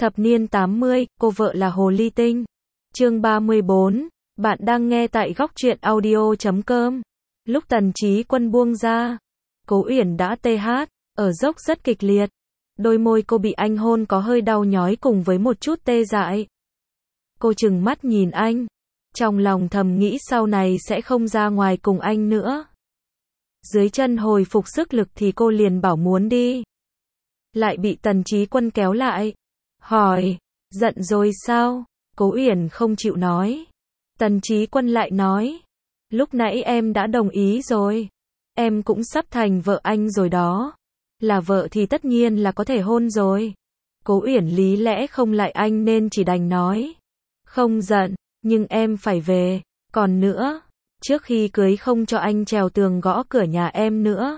Thập niên 80, cô vợ là Hồ Ly Tinh. Chương 34, bạn đang nghe tại góc truyện audio.com. Lúc Tần Chí Quân buông ra, Cố Uyển đã tê hát, ở dốc rất kịch liệt. Đôi môi cô bị anh hôn có hơi đau nhói cùng với một chút tê dại. Cô trừng mắt nhìn anh, trong lòng thầm nghĩ sau này sẽ không ra ngoài cùng anh nữa. Dưới chân hồi phục sức lực thì cô liền bảo muốn đi. Lại bị Tần Chí Quân kéo lại. Hỏi, giận rồi sao? Cố Uyển không chịu nói. Tần Chí Quân lại nói, lúc nãy em đã đồng ý rồi. Em cũng sắp thành vợ anh rồi đó. Là vợ thì tất nhiên là có thể hôn rồi. Cố Uyển lý lẽ không lại anh nên chỉ đành nói. Không giận, nhưng em phải về. Còn nữa, trước khi cưới không cho anh trèo tường gõ cửa nhà em nữa.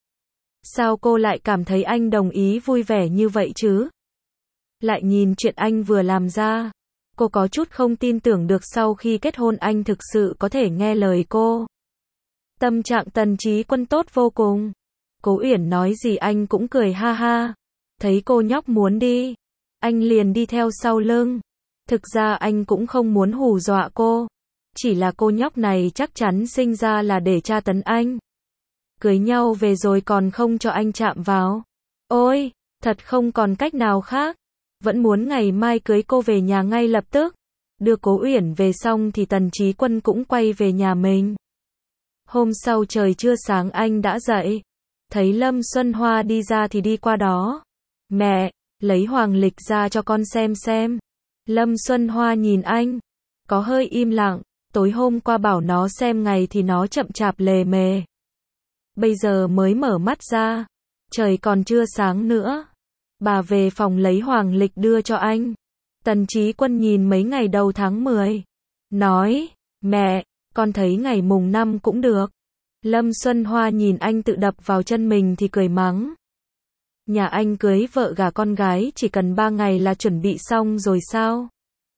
Sao cô lại cảm thấy anh đồng ý vui vẻ như vậy chứ? Lại nhìn chuyện anh vừa làm ra, cô có chút không tin tưởng được sau khi kết hôn anh thực sự có thể nghe lời cô. Tâm trạng Tần Chí Quân tốt vô cùng. Cố Uyển nói gì anh cũng cười ha ha. Thấy cô nhóc muốn đi, anh liền đi theo sau lưng. Thực ra anh cũng không muốn hù dọa cô. Chỉ là cô nhóc này chắc chắn sinh ra là để tra tấn anh. Cưới nhau về rồi còn không cho anh chạm vào. Ôi, thật không còn cách nào khác. Vẫn muốn ngày mai cưới cô về nhà ngay lập tức. Đưa Cố Uyển về xong thì Tần Chí Quân cũng quay về nhà mình. Hôm sau trời chưa sáng anh đã dậy. Thấy Lâm Xuân Hoa đi ra thì đi qua đó. Mẹ, lấy hoàng lịch ra cho con xem. Lâm Xuân Hoa nhìn anh, có hơi im lặng. Tối hôm qua bảo nó xem ngày thì nó chậm chạp lề mề. Bây giờ mới mở mắt ra. Trời còn chưa sáng nữa. Bà về phòng lấy hoàng lịch đưa cho anh. Tần Chí Quân nhìn mấy ngày đầu tháng 10. Nói, mẹ, con thấy ngày mùng 5 cũng được. Lâm Xuân Hoa nhìn anh tự đập vào chân mình thì cười mắng. Nhà anh cưới vợ gả con gái chỉ cần 3 ngày là chuẩn bị xong rồi sao?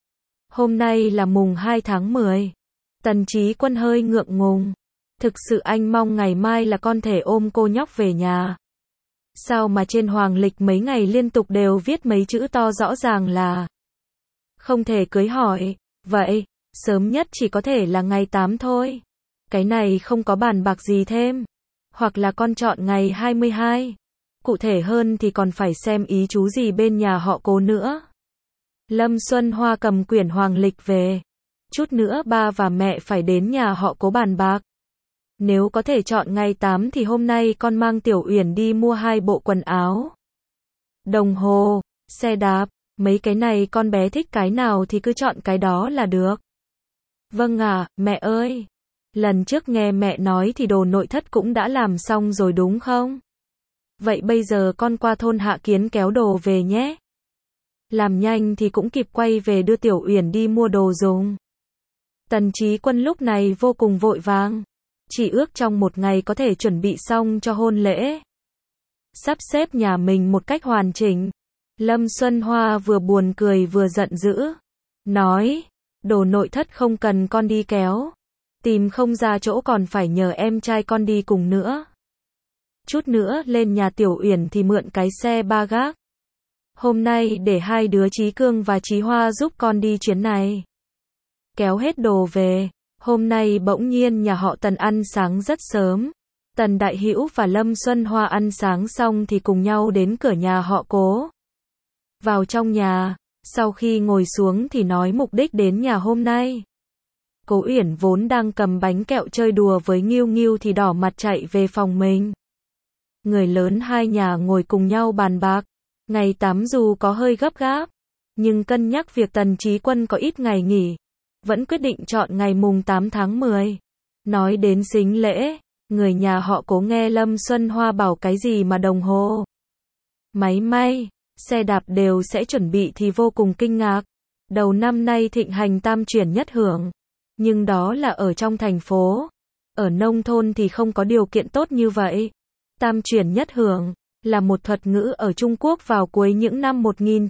Hôm nay là mùng 2 tháng 10. Tần Chí Quân hơi ngượng ngùng. Thực sự anh mong ngày mai là con thể ôm cô nhóc về nhà. Sao mà trên hoàng lịch mấy ngày liên tục đều viết mấy chữ to rõ ràng là không thể cưới hỏi. Vậy, sớm nhất chỉ có thể là ngày 8 thôi. Cái này không có bàn bạc gì thêm. Hoặc là con chọn ngày 22. Cụ thể hơn thì còn phải xem ý chú gì bên nhà họ Cố nữa. Lâm Xuân Hoa cầm quyển hoàng lịch về. Chút nữa ba và mẹ phải đến nhà họ Cố bàn bạc. Nếu có thể chọn ngày 8 thì hôm nay con mang Tiểu Uyển đi mua 2 bộ quần áo. Đồng hồ, xe đạp, mấy cái này con bé thích cái nào thì cứ chọn cái đó là được. Vâng ạ, mẹ ơi. Lần trước nghe mẹ nói thì đồ nội thất cũng đã làm xong rồi đúng không? Vậy bây giờ con qua thôn Hạ Kiến kéo đồ về nhé. Làm nhanh thì cũng kịp quay về đưa Tiểu Uyển đi mua đồ dùng. Tần Chí Quân lúc này vô cùng vội vàng. Chỉ ước trong một ngày có thể chuẩn bị xong cho hôn lễ. Sắp xếp nhà mình một cách hoàn chỉnh. Lâm Xuân Hoa vừa buồn cười vừa giận dữ. Nói, đồ nội thất không cần con đi kéo. Tìm không ra chỗ còn phải nhờ em trai con đi cùng nữa. Chút nữa lên nhà Tiểu Uyển thì mượn cái xe ba gác. Hôm nay để hai đứa Chí Cương và Chí Hoa giúp con đi chuyến này. Kéo hết đồ về. Hôm nay bỗng nhiên nhà họ Tần ăn sáng rất sớm. Tần Đại Hữu và Lâm Xuân Hoa ăn sáng xong thì cùng nhau đến cửa nhà họ Cố. Vào trong nhà, sau khi ngồi xuống thì nói mục đích đến nhà hôm nay. Cố Uyển vốn đang cầm bánh kẹo chơi đùa với Nghiêu Nghiêu thì đỏ mặt chạy về phòng mình. Người lớn hai nhà ngồi cùng nhau bàn bạc. Ngày 8 dù có hơi gấp gáp, nhưng cân nhắc việc Tần Chí Quân có ít ngày nghỉ, vẫn quyết định chọn ngày mùng 8 tháng 10. Nói đến sính lễ, người nhà họ Cố nghe Lâm Xuân Hoa bảo cái gì mà đồng hồ, máy may, xe đạp đều sẽ chuẩn bị thì vô cùng kinh ngạc. Đầu năm nay thịnh hành tam chuyển nhất hưởng, nhưng đó là ở trong thành phố. Ở nông thôn thì không có điều kiện tốt như vậy. Tam chuyển nhất hưởng là một thuật ngữ ở Trung Quốc vào cuối những năm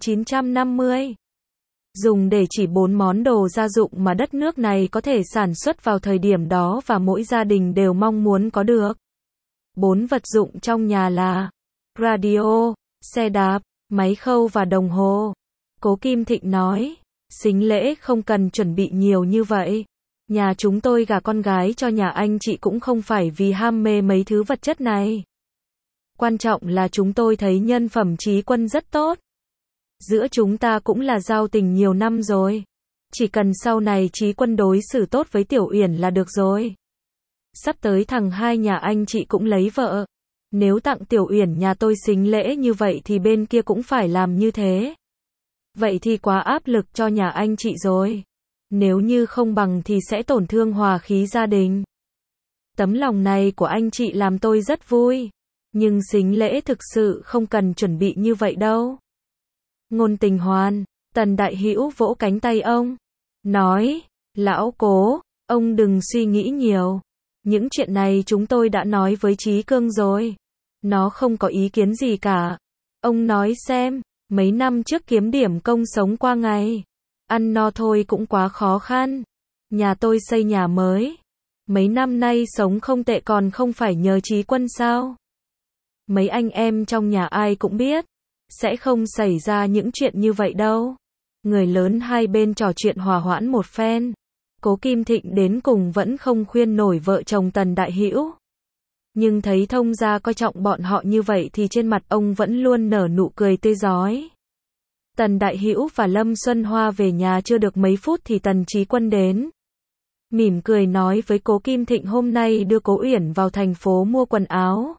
1950. Dùng để chỉ 4 món đồ gia dụng mà đất nước này có thể sản xuất vào thời điểm đó và mỗi gia đình đều mong muốn có được. 4 vật dụng trong nhà là radio, xe đạp, máy khâu và đồng hồ. Cố Kim Thịnh nói, sính lễ không cần chuẩn bị nhiều như vậy. Nhà chúng tôi gả con gái cho nhà anh chị cũng không phải vì ham mê mấy thứ vật chất này. Quan trọng là chúng tôi thấy nhân phẩm Chí Quân rất tốt. Giữa chúng ta cũng là giao tình nhiều năm rồi. Chỉ cần sau này Chí Quân đối xử tốt với Tiểu Uyển là được rồi. Sắp tới thằng hai nhà anh chị cũng lấy vợ. Nếu tặng Tiểu Uyển nhà tôi sính lễ như vậy thì bên kia cũng phải làm như thế. Vậy thì quá áp lực cho nhà anh chị rồi. Nếu như không bằng thì sẽ tổn thương hòa khí gia đình. Tấm lòng này của anh chị làm tôi rất vui. Nhưng sính lễ thực sự không cần chuẩn bị như vậy đâu. Ngôn Tình Hoan, Tần Đại Hữu vỗ cánh tay ông. Nói, lão Cố, ông đừng suy nghĩ nhiều. Những chuyện này chúng tôi đã nói với Chí Cương rồi. Nó không có ý kiến gì cả. Ông nói xem, mấy năm trước kiếm điểm công sống qua ngày. Ăn no thôi cũng quá khó khăn. Nhà tôi xây nhà mới. Mấy năm nay sống không tệ còn không phải nhờ Chí Quân sao? Mấy anh em trong nhà ai cũng biết. Sẽ không xảy ra những chuyện như vậy đâu. Người lớn hai bên trò chuyện hòa hoãn một phen. Cố Kim Thịnh đến cùng vẫn không khuyên nổi vợ chồng Tần Đại Hữu. Nhưng thấy thông gia coi trọng bọn họ như vậy thì trên mặt ông vẫn luôn nở nụ cười tươi rói. Tần Đại Hữu và Lâm Xuân Hoa về nhà chưa được mấy phút thì Tần Chí Quân đến. Mỉm cười nói với Cố Kim Thịnh hôm nay đưa Cố Uyển vào thành phố mua quần áo,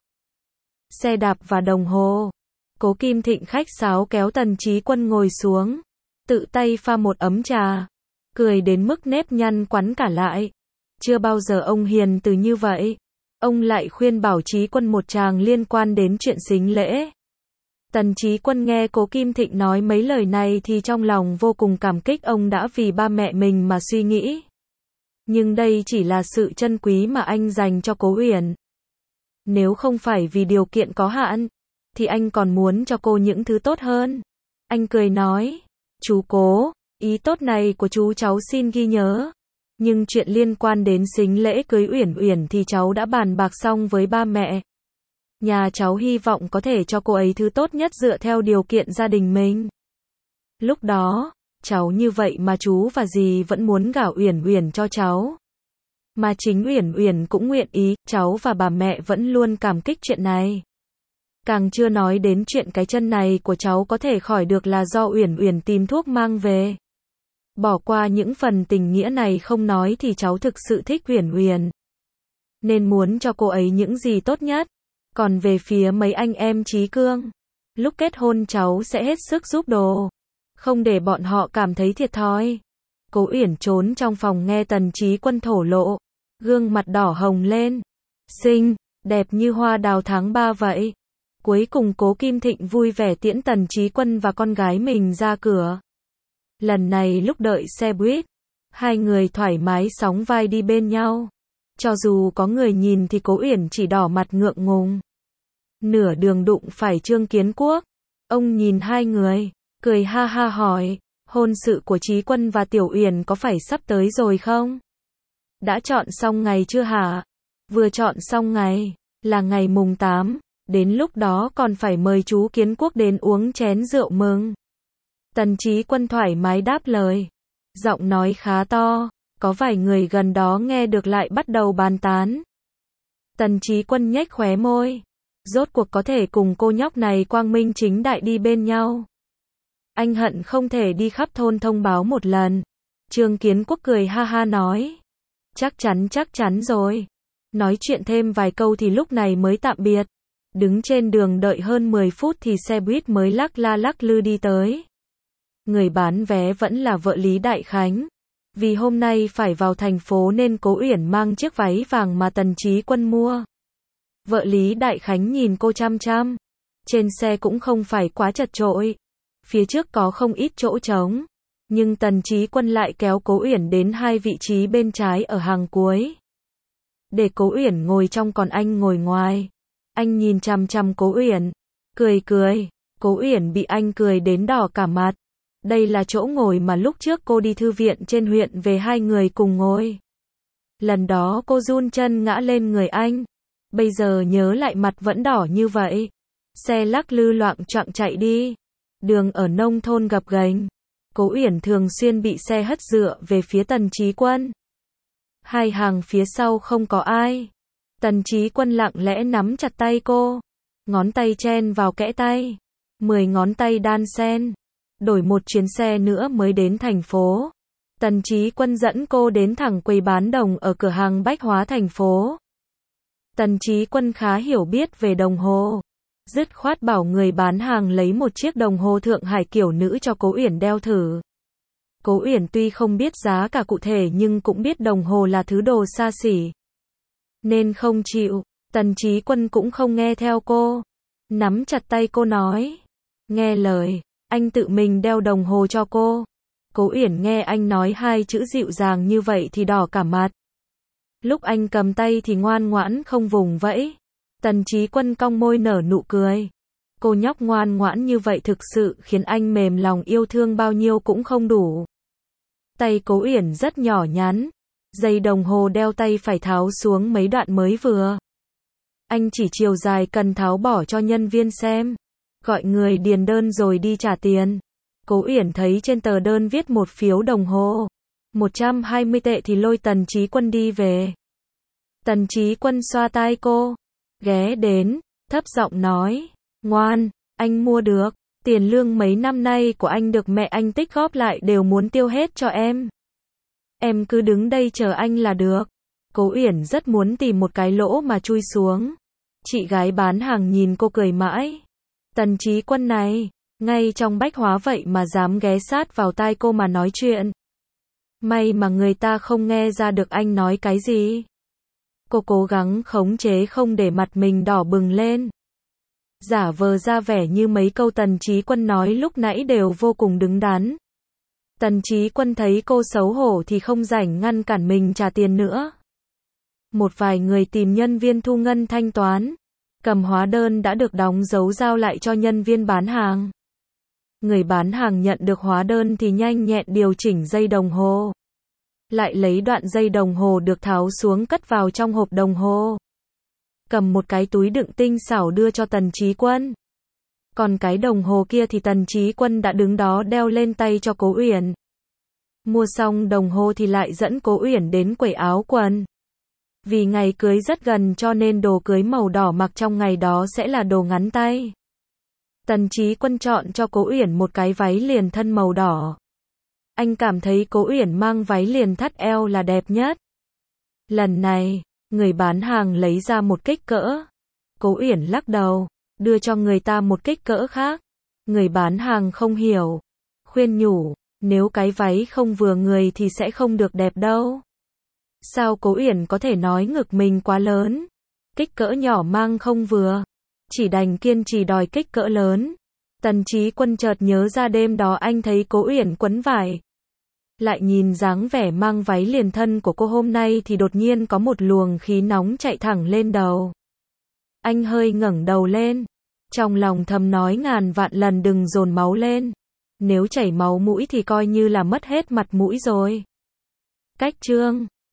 xe đạp và đồng hồ. Cố Kim Thịnh khách sáo kéo Tần Chí Quân ngồi xuống, tự tay pha một ấm trà, cười đến mức nếp nhăn quắn cả lại. Chưa bao giờ ông hiền từ như vậy. Ông lại khuyên bảo Chí Quân một tràng liên quan đến chuyện sính lễ. Tần Chí Quân nghe Cố Kim Thịnh nói mấy lời này thì trong lòng vô cùng cảm kích ông đã vì ba mẹ mình mà suy nghĩ. Nhưng đây chỉ là sự trân quý mà anh dành cho Cố Uyển. Nếu không phải vì điều kiện có hạn, thì anh còn muốn cho cô những thứ tốt hơn. Anh cười nói, chú Cố, ý tốt này của chú cháu xin ghi nhớ. Nhưng chuyện liên quan đến sính lễ cưới Uyển Uyển thì cháu đã bàn bạc xong với ba mẹ. Nhà cháu hy vọng có thể cho cô ấy thứ tốt nhất dựa theo điều kiện gia đình mình. Lúc đó, cháu như vậy mà chú và dì vẫn muốn gả Uyển Uyển cho cháu. Mà chính Uyển Uyển cũng nguyện ý, cháu và bà mẹ vẫn luôn cảm kích chuyện này. Càng chưa nói đến chuyện cái chân này của cháu có thể khỏi được là do Uyển Uyển tìm thuốc mang về. Bỏ qua những phần tình nghĩa này không nói thì cháu thực sự thích Uyển Uyển. Nên muốn cho cô ấy những gì tốt nhất. Còn về phía mấy anh em Chí Cương, lúc kết hôn cháu sẽ hết sức giúp đồ. Không để bọn họ cảm thấy thiệt thòi. Cố Uyển trốn trong phòng nghe Tần Chí Quân thổ lộ. Gương mặt đỏ hồng lên. Xinh, đẹp như hoa đào tháng 3 vậy. Cuối cùng Cố Kim Thịnh vui vẻ tiễn Tần Chí Quân và con gái mình ra cửa. Lần này lúc đợi xe buýt, hai người thoải mái sóng vai đi bên nhau. Cho dù có người nhìn thì Cố Uyển chỉ đỏ mặt ngượng ngùng. Nửa đường đụng phải Trương Kiến Quốc. Ông nhìn hai người, cười ha ha hỏi, hôn sự của Chí Quân và Tiểu Uyển có phải sắp tới rồi không? Đã chọn xong ngày chưa hả? Vừa chọn xong ngày, là ngày mùng 8, đến lúc đó còn phải mời chú Kiến Quốc đến uống chén rượu mừng. Tần Chí Quân thoải mái đáp lời. Giọng nói khá to, có vài người gần đó nghe được lại bắt đầu bàn tán. Tần Chí Quân nhếch khóe môi. Rốt cuộc có thể cùng cô nhóc này quang minh chính đại đi bên nhau. Anh hận không thể đi khắp thôn thông báo một lần. Trương Kiến Quốc cười ha ha nói. Chắc chắn rồi. Nói chuyện thêm vài câu thì lúc này mới tạm biệt. Đứng trên đường đợi hơn 10 phút thì xe buýt mới lắc la lắc lư đi tới. Người bán vé vẫn là vợ Lý Đại Khánh. Vì hôm nay phải vào thành phố nên Cố Uyển mang chiếc váy vàng mà Tần Chí Quân mua. Vợ Lý Đại Khánh nhìn cô chăm chăm. Trên xe cũng không phải quá chật chội. Phía trước có không ít chỗ trống. Nhưng Tần Chí Quân lại kéo Cố Uyển đến hai vị trí bên trái ở hàng cuối. Để Cố Uyển ngồi trong còn anh ngồi ngoài. Anh nhìn chăm chăm Cố Uyển. Cười. Cố Uyển bị anh cười đến đỏ cả mặt. Đây là chỗ ngồi mà lúc trước cô đi thư viện trên huyện về hai người cùng ngồi. Lần đó cô run chân ngã lên người anh. Bây giờ nhớ lại mặt vẫn đỏ như vậy. Xe lắc lư loạng choạng chạy đi. Đường ở nông thôn gập ghềnh, Cố Uyển thường xuyên bị xe hất dựa về phía Tần Chí Quân. Hai hàng phía sau không có ai. Tần Chí Quân lặng lẽ nắm chặt tay cô, ngón tay chen vào kẽ tay, 10 ngón tay đan xen. Đổi một chuyến xe nữa mới đến thành phố. Tần Chí Quân dẫn cô đến thẳng quầy bán đồng ở cửa hàng bách hóa thành phố. Tần Chí Quân khá hiểu biết về đồng hồ, dứt khoát bảo người bán hàng lấy một chiếc đồng hồ Thượng Hải kiểu nữ cho Cố Uyển đeo thử. Cố Uyển tuy không biết giá cả cụ thể nhưng cũng biết đồng hồ là thứ đồ xa xỉ, nên không chịu. Tần Chí Quân cũng không nghe theo cô, nắm chặt tay cô nói, nghe lời, anh tự mình đeo đồng hồ cho cô. Cố Uyển nghe anh nói hai chữ dịu dàng như vậy thì đỏ cả mặt. Lúc anh cầm tay thì ngoan ngoãn không vùng vẫy. Tần Chí Quân cong môi nở nụ cười. Cô nhóc ngoan ngoãn như vậy thực sự khiến anh mềm lòng, yêu thương bao nhiêu cũng không đủ. Tay Cố Uyển rất nhỏ nhắn, dây đồng hồ đeo tay phải tháo xuống mấy đoạn mới vừa. Anh chỉ chiều dài cần tháo bỏ cho nhân viên xem, gọi người điền đơn rồi đi trả tiền. Cố Uyển thấy trên tờ đơn viết một phiếu đồng hồ, 120 tệ thì lôi Tần Chí Quân đi về. Tần Chí Quân xoa tai cô, ghé đến, thấp giọng nói, ngoan, anh mua được, tiền lương mấy năm nay của anh được mẹ anh tích góp lại đều muốn tiêu hết cho em. Em cứ đứng đây chờ anh là được. Cố Uyển rất muốn tìm một cái lỗ mà chui xuống. Chị gái bán hàng nhìn cô cười mãi. Tần Chí Quân này, ngay trong bách hóa vậy mà dám ghé sát vào tai cô mà nói chuyện. May mà người ta không nghe ra được anh nói cái gì. Cô cố gắng khống chế không để mặt mình đỏ bừng lên, giả vờ ra vẻ như mấy câu Tần Chí Quân nói lúc nãy đều vô cùng đứng đắn. Tần Chí Quân thấy cô xấu hổ thì không rảnh ngăn cản mình trả tiền nữa. Một vài người tìm nhân viên thu ngân thanh toán, cầm hóa đơn đã được đóng dấu giao lại cho nhân viên bán hàng. Người bán hàng nhận được hóa đơn thì nhanh nhẹn điều chỉnh dây đồng hồ, lại lấy đoạn dây đồng hồ được tháo xuống cất vào trong hộp đồng hồ. Cầm một cái túi đựng tinh xảo đưa cho Tần Chí Quân. Còn cái đồng hồ kia thì Tần Chí Quân đã đứng đó đeo lên tay cho Cố Uyển. Mua xong đồng hồ thì lại dẫn Cố Uyển đến quầy áo quần. Vì ngày cưới rất gần cho nên đồ cưới màu đỏ mặc trong ngày đó sẽ là đồ ngắn tay. Tần Chí Quân chọn cho Cố Uyển một cái váy liền thân màu đỏ. Anh cảm thấy Cố Uyển mang váy liền thắt eo là đẹp nhất. Lần này, người bán hàng lấy ra một kích cỡ. Cố Uyển lắc đầu, đưa cho người ta một kích cỡ khác. Người bán hàng không hiểu, khuyên nhủ, nếu cái váy không vừa người thì sẽ không được đẹp đâu. Sao Cố Uyển có thể nói ngực mình quá lớn, kích cỡ nhỏ mang không vừa, chỉ đành kiên trì đòi kích cỡ lớn. Tần Chí Quân chợt nhớ ra đêm đó anh thấy Cố Uyển quấn vải, lại nhìn dáng vẻ mang váy liền thân của cô hôm nay thì đột nhiên có một luồng khí nóng chạy thẳng lên đầu. Anh hơi ngẩng đầu lên, trong lòng thầm nói ngàn vạn lần đừng dồn máu lên, nếu chảy máu mũi thì coi như là mất hết mặt mũi rồi. Cách chương